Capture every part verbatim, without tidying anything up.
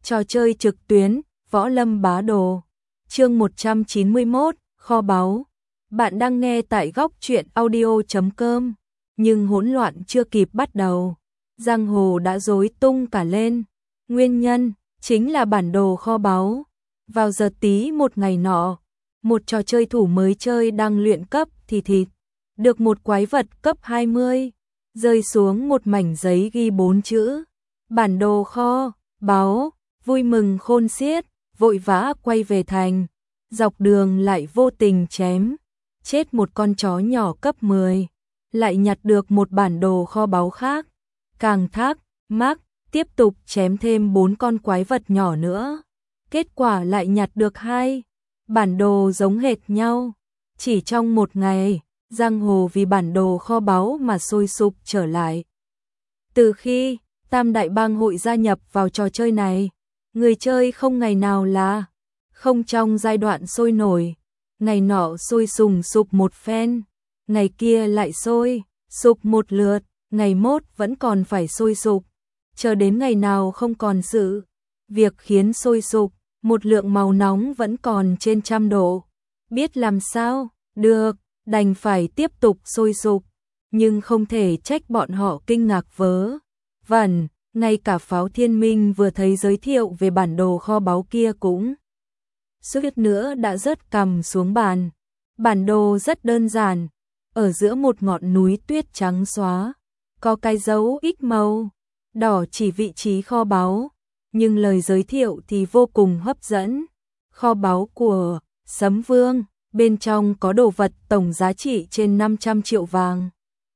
Trò chơi trực tuyến, Võ Lâm Bá Đồ. Chương một trăm chín mươi mốt, kho báu. Bạn đang nghe tại góc truyện audio chấm com, nhưng hỗn loạn chưa kịp bắt đầu, giang hồ đã rối tung cả lên. Nguyên nhân chính là bản đồ kho báu. Vào giờ tí một ngày nọ, một trò chơi thủ mới chơi đang luyện cấp thì thịt, được một quái vật cấp hai mươi, rơi xuống một mảnh giấy ghi bốn chữ: bản đồ kho báu. Vui mừng khôn xiết, vội vã quay về thành, dọc đường lại vô tình chém chết một con chó nhỏ cấp mười, lại nhặt được một bản đồ kho báu khác, càng thắc mắc, tiếp tục chém thêm bốn con quái vật nhỏ nữa. Kết quả lại nhặt được hai bản đồ giống hệt nhau. Chỉ trong một ngày, giang hồ vì bản đồ kho báu mà sôi sục trở lại. Từ khi Tam Đại Bang Hội gia nhập vào trò chơi này, người chơi không ngày nào là không trong giai đoạn sôi nổi. Ngày nọ sôi sùng sục một phen, ngày kia lại sôi sục một lượt, ngày mốt vẫn còn phải sôi sục, chờ đến ngày nào không còn sự việc khiến sôi sục, một lượng màu nóng vẫn còn trên trăm độ. Biết làm sao được, đành phải tiếp tục sôi sục, nhưng không thể trách bọn họ kinh ngạc vớ vẩn. Ngay cả Pháo Thiên Minh vừa thấy giới thiệu về bản đồ kho báu kia cũng suýt nữa đã rớt cằm xuống bàn. Bản đồ rất đơn giản, ở giữa một ngọn núi tuyết trắng xóa, có cái dấu X màu đỏ chỉ vị trí kho báu, nhưng lời giới thiệu thì vô cùng hấp dẫn. Kho báu của Sấm Vương, bên trong có đồ vật tổng giá trị trên năm trăm triệu vàng.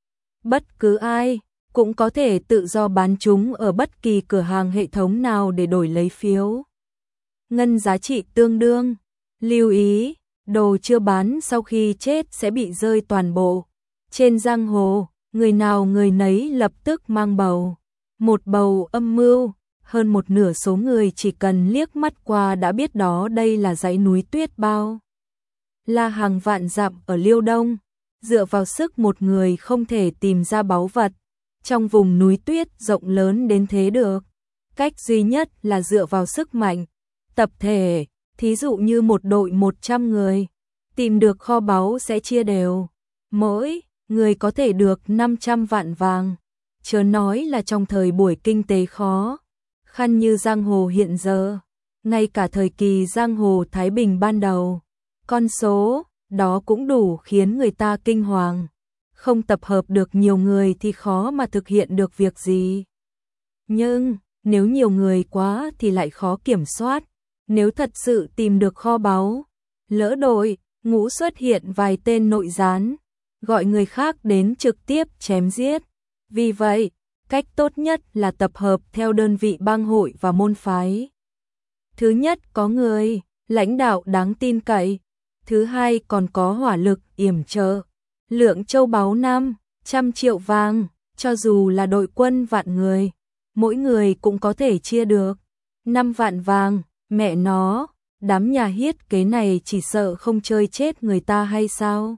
Bất cứ ai cũng có thể tự do bán chúng ở bất kỳ cửa hàng hệ thống nào để đổi lấy phiếu ngân giá trị tương đương. Lưu ý, đồ chưa bán sau khi chết sẽ bị rơi toàn bộ. Trên giang hồ, người nào người nấy lập tức mang bầu. Một bầu âm mưu, hơn một nửa số người chỉ cần liếc mắt qua đã biết đó đây là dãy núi tuyết bao la hàng vạn dặm ở Liêu Đông. Dựa vào sức một người không thể tìm ra báu vật trong vùng núi tuyết rộng lớn đến thế được. Cách duy nhất là dựa vào sức mạnh tập thể, thí dụ như một đội một trăm người, tìm được kho báu sẽ chia đều. Mỗi người có thể được năm trăm vạn vàng. Chớ nói là trong thời buổi kinh tế khó khăn như giang hồ hiện giờ, ngay cả thời kỳ giang hồ Thái Bình ban đầu, con số đó cũng đủ khiến người ta kinh hoàng. Không tập hợp được nhiều người thì khó mà thực hiện được việc gì. Nhưng nếu nhiều người quá thì lại khó kiểm soát. Nếu thật sự tìm được kho báu, lỡ đội ngũ xuất hiện vài tên nội gián, gọi người khác đến trực tiếp chém giết. Vì vậy, cách tốt nhất là tập hợp theo đơn vị bang hội và môn phái. Thứ nhất có người lãnh đạo đáng tin cậy, thứ hai còn có hỏa lực yểm trợ. Lượng châu báu năm trăm triệu vàng, cho dù là đội quân vạn người, mỗi người cũng có thể chia được năm vạn vàng. Mẹ nó, đám nhà hiết kế này chỉ sợ không chơi chết người ta hay sao?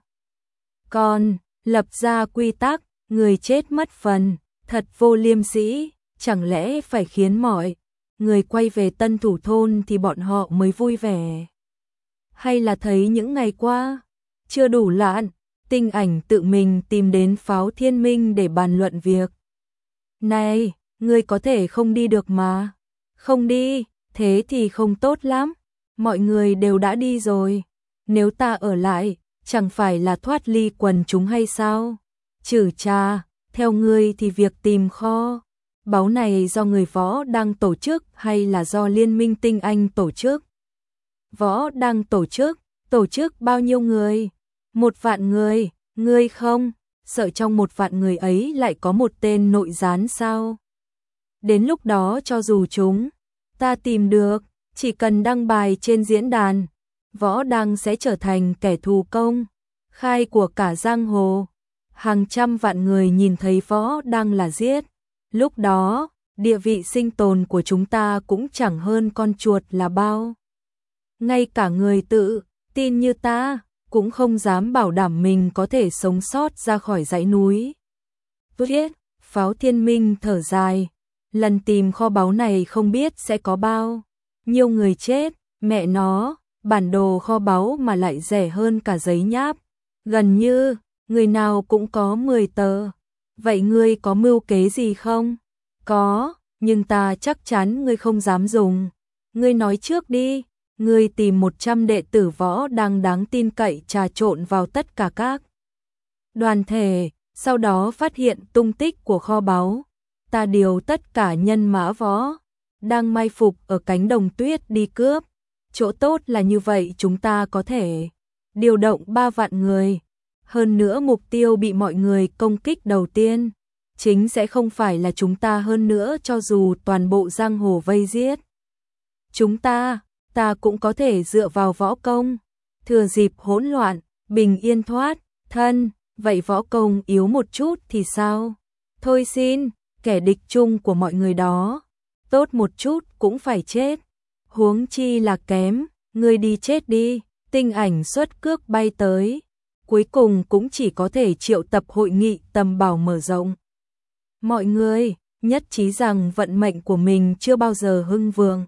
Còn lập ra quy tắc, người chết mất phần, thật vô liêm sỉ. Chẳng lẽ phải khiến mọi người quay về Tân Thủ Thôn thì bọn họ mới vui vẻ? Hay là thấy những ngày qua chưa đủ lạn, Tinh Ảnh tự mình tìm đến Pháo Thiên Minh để bàn luận việc này? Ngươi có thể không đi được mà. Không đi, thế thì không tốt lắm. Mọi người đều đã đi rồi, nếu ta ở lại, chẳng phải là thoát ly quần chúng hay sao? Chử cha, theo ngươi thì việc tìm kho báu này do người Võ đang tổ chức hay là do Liên minh Tinh Anh tổ chức? Võ đang tổ chức. Tổ chức bao nhiêu người? Một vạn người. Ngươi không sợ trong một vạn người ấy lại có một tên nội gián sao? Đến lúc đó cho dù chúng ta tìm được, chỉ cần đăng bài trên diễn đàn, Võ Đăng sẽ trở thành kẻ thù công khai của cả giang hồ. Hàng trăm vạn người nhìn thấy Võ Đăng là giết. Lúc đó, địa vị sinh tồn của chúng ta cũng chẳng hơn con chuột là bao. Ngay cả người tự tin như ta cũng không dám bảo đảm mình có thể sống sót ra khỏi dãy núi. Viết, Pháo Thiên Minh thở dài. lần tìm kho báu này không biết sẽ có bao nhiêu người chết, mẹ nó, bản đồ kho báu mà lại rẻ hơn cả giấy nháp, gần như người nào cũng có mười tờ. Vậy ngươi có mưu kế gì không? Có, nhưng ta chắc chắn ngươi không dám dùng. Ngươi nói trước đi, ngươi tìm một trăm đệ tử võ đang đáng tin cậy trà trộn vào tất cả các đoàn thể, sau đó phát hiện tung tích của kho báu. Ta điều tất cả nhân mã võ đang mai phục ở cánh đồng tuyết đi cướp. Chỗ tốt là như vậy chúng ta có thể điều động ba vạn người. Hơn nữa mục tiêu bị mọi người công kích đầu tiên chính sẽ không phải là chúng ta, hơn nữa cho dù toàn bộ giang hồ vây giết chúng ta, ta cũng có thể dựa vào võ công, thừa dịp hỗn loạn, bình yên thoát thân. Vậy võ công yếu một chút thì sao? Thôi xin, kẻ địch chung của mọi người đó, tốt một chút cũng phải chết. Huống chi là kém, ngươi đi chết đi. Tinh Ảnh xuất cước bay tới, cuối cùng cũng chỉ có thể triệu tập hội nghị tầm bảo mở rộng. Mọi người nhất trí rằng vận mệnh của mình chưa bao giờ hưng vượng.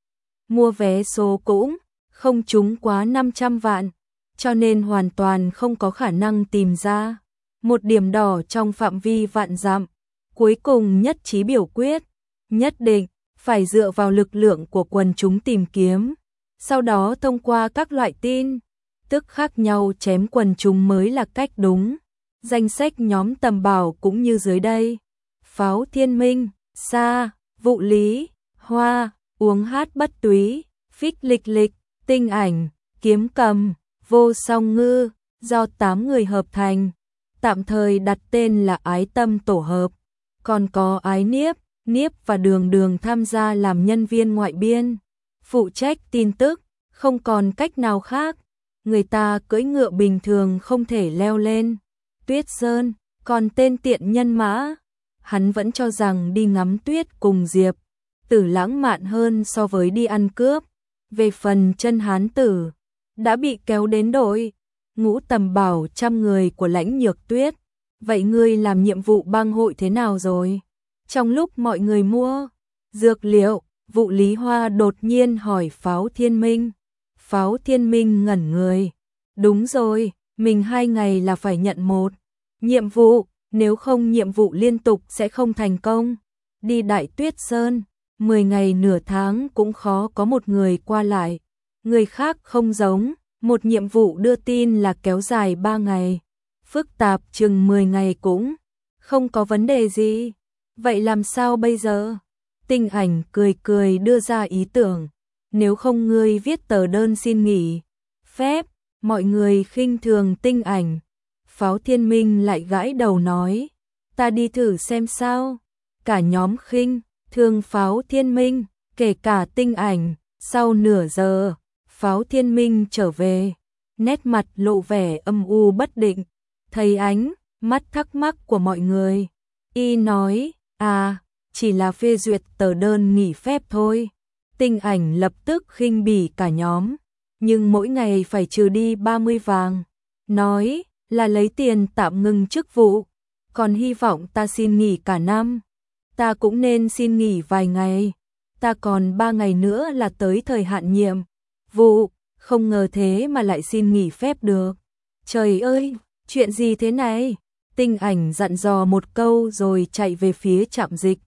Mua vé số cũng không trúng quá năm trăm vạn, cho nên hoàn toàn không có khả năng tìm ra một điểm đỏ trong phạm vi vạn dặm. Cuối cùng nhất trí biểu quyết, nhất định phải dựa vào lực lượng của quần chúng tìm kiếm, sau đó thông qua các loại tin tức khác nhau chém quần chúng mới là cách đúng. Danh sách nhóm tầm bảo cũng như dưới đây: Pháo Thiên Minh, Sa, Vụ Lý, Hoa, Uống Hát Bất Túy, Phích Lịch Lịch, Tinh Ảnh, Kiếm Cầm, Vô Song Ngư, do tám người hợp thành, tạm thời đặt tên là Ái Tâm Tổ Hợp. Còn có Ái Niếp, Niếp và Đường Đường tham gia làm nhân viên ngoại biên, phụ trách tin tức. Không còn cách nào khác, người ta cưỡi ngựa bình thường không thể leo lên Tuyết Sơn, còn tên tiện nhân Mã, hắn vẫn cho rằng đi ngắm tuyết cùng Diệp Tử lãng mạn hơn so với đi ăn cướp. Về phần Chân Hán Tử, đã bị kéo đến đội ngũ tầm bảo trăm người của Lãnh Nhược Tuyết. Vậy ngươi làm nhiệm vụ bang hội thế nào rồi? Trong lúc mọi người mua dược liệu, Vụ Lý Hoa đột nhiên hỏi Pháo Thiên Minh. Pháo Thiên Minh ngẩn người. Đúng rồi, mình hai ngày là phải nhận một nhiệm vụ, nếu không nhiệm vụ liên tục sẽ không thành công. Đi Đại Tuyết Sơn, mười ngày nửa tháng cũng khó có một người qua lại. Người khác không giống, một nhiệm vụ đưa tin là kéo dài ba ngày. Phức tạp chừng mười ngày cũng không có vấn đề gì. Vậy làm sao bây giờ? Tinh Ảnh cười cười đưa ra ý tưởng. Nếu không ngươi viết tờ đơn xin nghỉ phép. Mọi người khinh thường Tinh Ảnh. Pháo Thiên Minh lại gãi đầu nói, ta đi thử xem sao. Cả nhóm khinh thường Pháo Thiên Minh, kể cả Tinh Ảnh. Sau nửa giờ, Pháo Thiên Minh trở về, nét mặt lộ vẻ âm u bất định. Thấy ánh mắt thắc mắc của mọi người, y nói, à, chỉ là phê duyệt tờ đơn nghỉ phép thôi. Tinh Ảnh lập tức khinh bỉ cả nhóm, nhưng mỗi ngày phải trừ đi ba mươi vàng. Nói là lấy tiền tạm ngừng chức vụ, còn hy vọng ta xin nghỉ cả năm. Ta cũng nên xin nghỉ vài ngày, ta còn ba ngày nữa là tới thời hạn nhiệm vụ, không ngờ thế mà lại xin nghỉ phép được. Trời ơi, chuyện gì thế này? Tinh Ảnh dặn dò một câu rồi chạy về phía trạm dịch.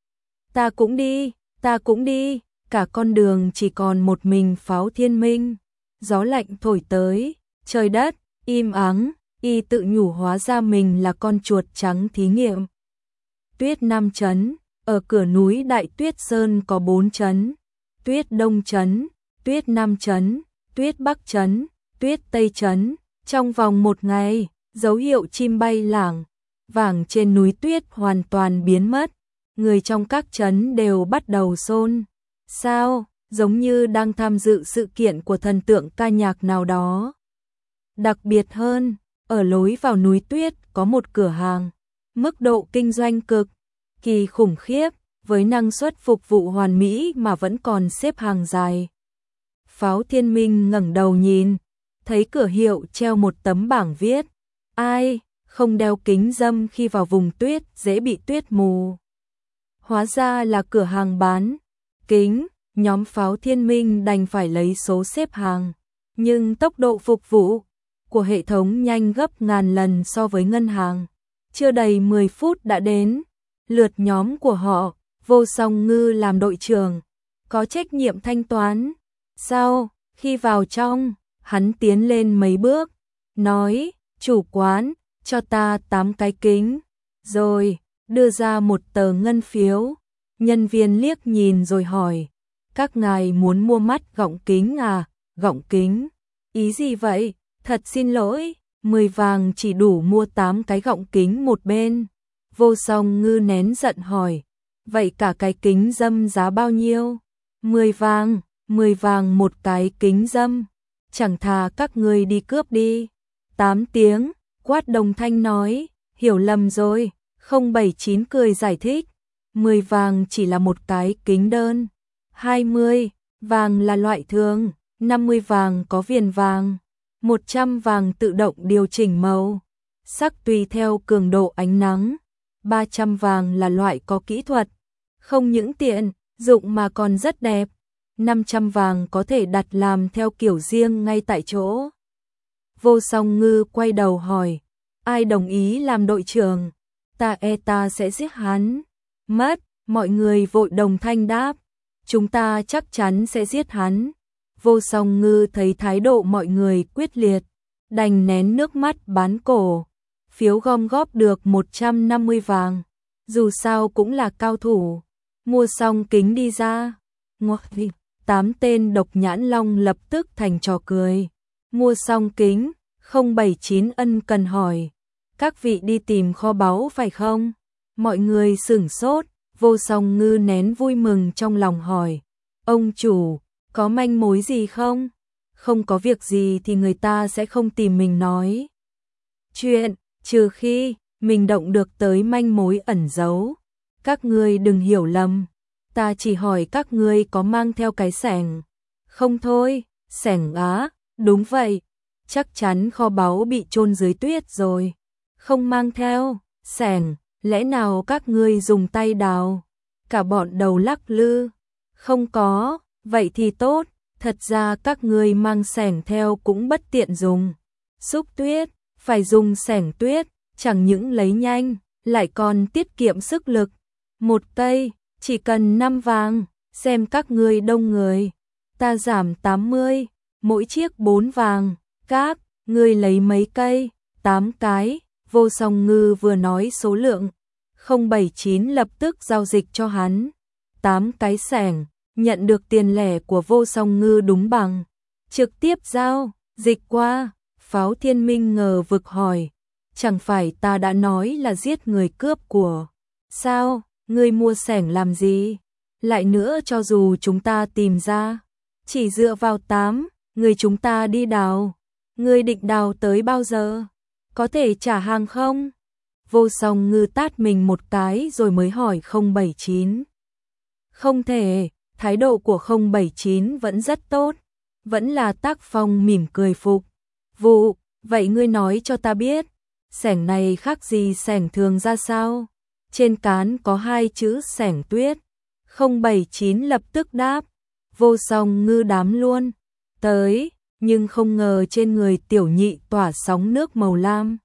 Ta cũng đi, ta cũng đi. Cả con đường chỉ còn một mình Pháo Thiên Minh. Gió lạnh thổi tới, trời đất im ắng, y tự nhủ hóa ra mình là con chuột trắng thí nghiệm. Tuyết Nam trấn, ở cửa núi Đại Tuyết Sơn có bốn trấn: Tuyết Đông trấn, Tuyết Nam trấn, Tuyết Bắc trấn, Tuyết Tây trấn. Trong vòng một ngày, dấu hiệu chim bay lảng vàng trên núi tuyết hoàn toàn biến mất. Người trong các trấn đều bắt đầu xôn xao, giống như đang tham dự sự kiện của thần tượng ca nhạc nào đó. Đặc biệt hơn, ở lối vào núi tuyết có một cửa hàng, mức độ kinh doanh cực kỳ khủng khiếp, với năng suất phục vụ hoàn mỹ mà vẫn còn xếp hàng dài. Pháo Thiên Minh ngẩng đầu nhìn, thấy cửa hiệu treo một tấm bảng viết, ai không đeo kính râm khi vào vùng tuyết dễ bị tuyết mù. Hóa ra là cửa hàng bán kính, nhóm Pháo Thiên Minh đành phải lấy số xếp hàng. Nhưng tốc độ phục vụ của hệ thống nhanh gấp ngàn lần so với ngân hàng. Chưa đầy mười phút đã đến, lượt nhóm của họ, Vô Song Ngư làm đội trưởng, có trách nhiệm thanh toán. Sau, khi vào trong, hắn tiến lên mấy bước, nói, chủ quán, cho ta tám cái kính, rồi, đưa ra một tờ ngân phiếu. Nhân viên liếc nhìn rồi hỏi, các ngài muốn mua mắt gọng kính à, gọng kính, ý gì vậy, thật xin lỗi, mười vàng chỉ đủ mua tám cái gọng kính một bên. Vô Song Ngư nén giận hỏi, vậy cả cái kính dâm giá bao nhiêu? mười vàng, mười vàng một cái kính dâm, chẳng thà các ngươi đi cướp đi. tám tiếng, Quát đồng thanh nói, hiểu lầm rồi. không bảy chín cười giải thích, mười vàng chỉ là một cái kính đơn, hai mươi vàng là loại thường, năm mươi vàng có viền vàng, một trăm vàng tự động điều chỉnh màu sắc tùy theo cường độ ánh nắng, ba trăm vàng là loại có kỹ thuật, không những tiện dụng mà còn rất đẹp, năm trăm vàng có thể đặt làm theo kiểu riêng ngay tại chỗ. Vô Song Ngư quay đầu hỏi, ai đồng ý làm đội trưởng? Ta e ta sẽ giết hắn mất. Mọi người vội đồng thanh đáp, chúng ta chắc chắn sẽ giết hắn. Vô Song Ngư thấy thái độ mọi người quyết liệt, đành nén nước mắt bán cổ. Phiếu gom góp được một trăm năm mươi vàng, dù sao cũng là cao thủ. Mua xong kính đi ra, ngọt vị, tám tên độc nhãn long lập tức thành trò cười. Mua xong kính, không bảy chín ân cần hỏi, các vị đi tìm kho báu phải không? Mọi người sửng sốt. Vô Song Ngư nén vui mừng trong lòng hỏi, ông chủ, có manh mối gì không? Không có việc gì thì người ta sẽ không tìm mình nói chuyện, trừ khi mình động được tới manh mối ẩn giấu. Các ngươi đừng hiểu lầm, ta chỉ hỏi các ngươi có mang theo cái xẻng. Không thôi, xẻng á, đúng vậy, chắc chắn kho báu bị chôn dưới tuyết rồi. Không mang theo, xẻng. Lẽ nào các ngươi dùng tay đào? Cả bọn đầu lắc lư. Không có, vậy thì tốt, thật ra các ngươi mang xẻng theo cũng bất tiện dùng. Xúc tuyết, phải dùng xẻng tuyết, chẳng những lấy nhanh, lại còn tiết kiệm sức lực. Một cây, chỉ cần năm vàng, xem các ngươi đông người. Ta giảm tám mươi, mỗi chiếc bốn vàng, các, ngươi lấy mấy cây, tám cái. Vô Song Ngư vừa nói số lượng, không bảy chín lập tức giao dịch cho hắn tám cái xẻng, nhận được tiền lẻ của Vô Song Ngư đúng bằng, trực tiếp giao dịch qua. Pháo Thiên Minh ngờ vực hỏi, chẳng phải ta đã nói là giết người cướp của sao, ngươi mua xẻng làm gì? Lại nữa, cho dù chúng ta tìm ra, chỉ dựa vào tám người chúng ta đi đào, ngươi định đào tới bao giờ? Có thể trả hàng không? Vô Song Ngư tát mình một cái rồi mới hỏi không bảy chín. Không thể, thái độ của không bảy chín vẫn rất tốt, vẫn là Tác Phong mỉm cười phục. Vụ, vậy ngươi nói cho ta biết, xẻng này khác gì xẻng thường ra sao? Trên cán có hai chữ xẻng tuyết. không bảy chín lập tức đáp. Vô Song Ngư đám luôn tới, nhưng không ngờ trên người tiểu nhị tỏa sóng nước màu lam.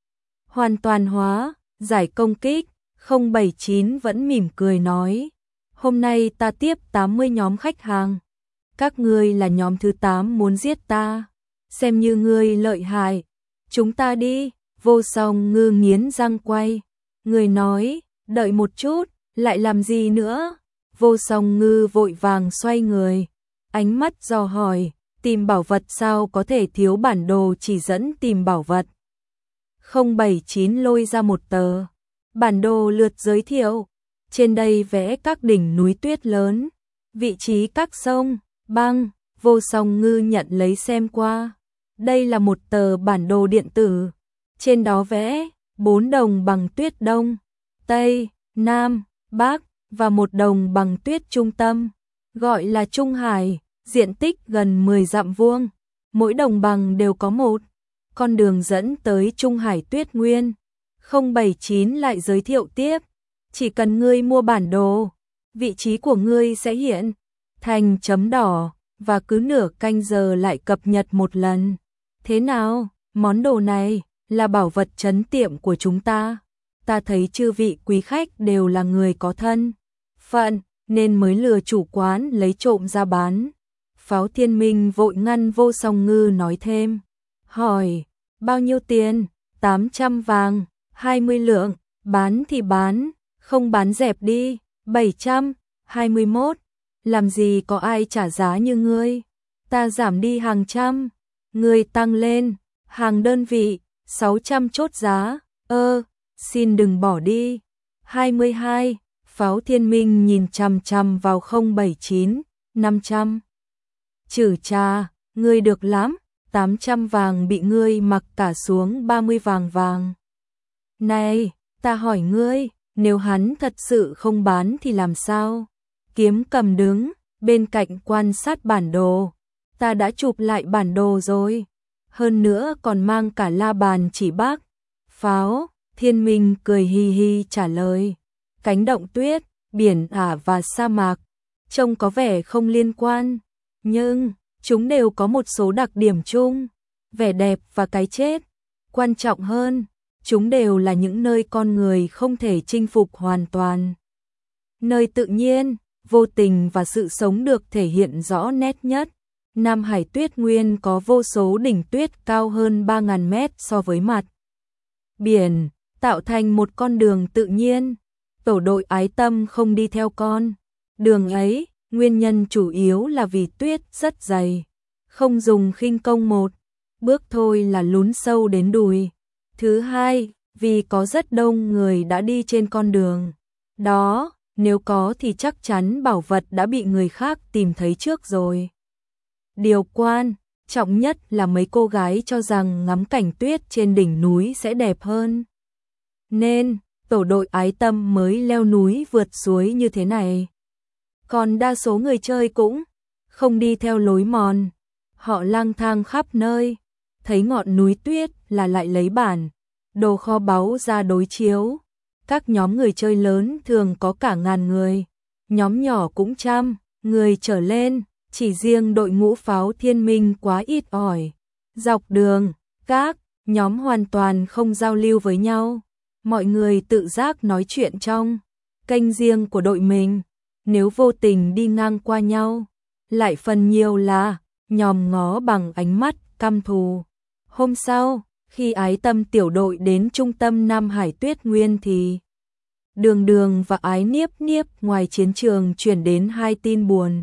Hoàn toàn hóa, giải công kích. không bảy chín vẫn mỉm cười nói, hôm nay ta tiếp tám mươi nhóm khách hàng. Các ngươi là nhóm thứ tám muốn giết ta, xem như ngươi lợi hại. Chúng ta đi. Vô Song Ngư nghiến răng quay. Người nói, đợi một chút, lại làm gì nữa? Vô Song Ngư vội vàng xoay người, ánh mắt dò hỏi, tìm bảo vật sao có thể thiếu bản đồ chỉ dẫn tìm bảo vật. không bảy chín lôi ra một tờ bản đồ lượt giới thiệu, trên đây vẽ các đỉnh núi tuyết lớn, vị trí các sông, băng. Vô Song Ngư nhận lấy xem qua. Đây là một tờ bản đồ điện tử, trên đó vẽ bốn đồng bằng tuyết đông, tây, nam, bắc và một đồng bằng tuyết trung tâm, gọi là Trung Hải, diện tích gần mười dặm vuông. Mỗi đồng bằng đều có một con đường dẫn tới Trung Hải Tuyết Nguyên. không bảy chín lại giới thiệu tiếp, chỉ cần ngươi mua bản đồ, vị trí của ngươi sẽ hiện thành chấm đỏ và cứ nửa canh giờ lại cập nhật một lần. Thế nào, món đồ này là bảo vật trấn tiệm của chúng ta. Ta thấy chư vị quý khách đều là người có thân phận nên mới lừa chủ quán lấy trộm ra bán. Pháo Thiên Minh vội ngăn Vô Song Ngư nói thêm. Hỏi, bao nhiêu tiền? tám trăm vàng, hai mươi lượng, bán thì bán, không bán dẹp đi, bảy trăm hai mươi mốt. Làm gì có ai trả giá như ngươi? Ta giảm đi hàng trăm, ngươi tăng lên, hàng đơn vị, sáu trăm chốt giá. Ơ, xin đừng bỏ đi. hai mươi hai, Pháo Thiên Minh nhìn chằm chằm vào không bảy chín, năm trăm. Chử trà, ngươi được lắm, tám trăm vàng bị ngươi mặc cả xuống ba mươi vàng vàng. Này, ta hỏi ngươi, nếu hắn thật sự không bán thì làm sao? Kiếm Cầm đứng bên cạnh quan sát bản đồ. Ta đã chụp lại bản đồ rồi. Hơn nữa còn mang cả la bàn chỉ bắc. Pháo Thiên Minh cười hi hi trả lời. Cánh đồng tuyết, biển ả và sa mạc trông có vẻ không liên quan, nhưng chúng đều có một số đặc điểm chung, vẻ đẹp và cái chết. Quan trọng hơn, chúng đều là những nơi con người không thể chinh phục hoàn toàn. Nơi tự nhiên, vô tình và sự sống được thể hiện rõ nét nhất. Nam Hải Tuyết Nguyên có vô số đỉnh tuyết cao hơn ba nghìn mét so với mặt biển, tạo thành một con đường tự nhiên. Tổ đội Ái Tâm không đi theo con đường ấy, nguyên nhân chủ yếu là vì tuyết rất dày, không dùng khinh công một bước thôi là lún sâu đến đùi. Thứ hai, vì có rất đông người đã đi trên con đường đó, nếu có thì chắc chắn bảo vật đã bị người khác tìm thấy trước rồi. Điều quan trọng nhất là mấy cô gái cho rằng ngắm cảnh tuyết trên đỉnh núi sẽ đẹp hơn, nên tổ đội Ái Tâm mới leo núi vượt suối như thế này. Còn đa số người chơi cũng không đi theo lối mòn, họ lang thang khắp nơi, thấy ngọn núi tuyết là lại lấy bản đồ kho báu ra đối chiếu. Các nhóm người chơi lớn thường có cả ngàn người, nhóm nhỏ cũng trăm người trở lên, chỉ riêng đội ngũ Pháo Thiên Minh quá ít ỏi. Dọc đường, các nhóm hoàn toàn không giao lưu với nhau, mọi người tự giác nói chuyện trong kênh riêng của đội mình, nếu vô tình đi ngang qua nhau, lại phần nhiều là nhòm ngó bằng ánh mắt căm thù. Hôm sau, khi Ái Tâm tiểu đội đến trung tâm Nam Hải Tuyết Nguyên thì Đường Đường và Ái Niếp Niếp ngoài chiến trường chuyển đến hai tin buồn.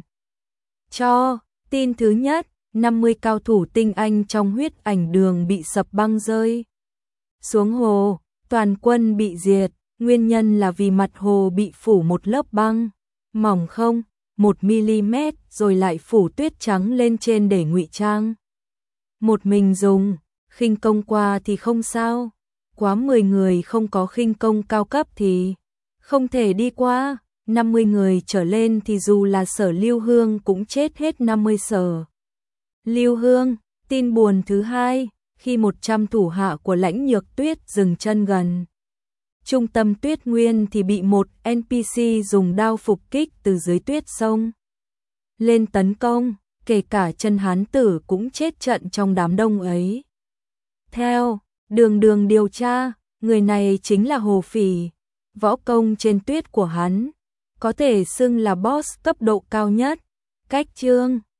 Cho, tin thứ nhất, năm mươi cao thủ tinh anh trong huyết ảnh đường bị sập băng rơi xuống hồ, toàn quân bị diệt, nguyên nhân là vì mặt hồ bị phủ một lớp băng mỏng không một mi-li-mét rồi lại phủ tuyết trắng lên trên để ngụy trang. Một mình dùng khinh công qua thì không sao, quá mười người không có khinh công cao cấp thì không thể đi qua, năm mươi người trở lên thì dù là Sở Lưu Hương cũng chết hết năm mươi Sở Lưu Hương. Tin buồn thứ hai, khi một trăm thủ hạ của Lãnh Nhược Tuyết dừng chân gần trung tâm Tuyết Nguyên thì bị một en pê xê dùng đao phục kích từ dưới tuyết sông lên tấn công, kể cả chân hán tử cũng chết trận trong đám đông ấy. Theo Đường Đường điều tra, người này chính là Hồ Phỉ, võ công trên tuyết của hắn có thể xưng là boss cấp độ cao nhất. Cách chương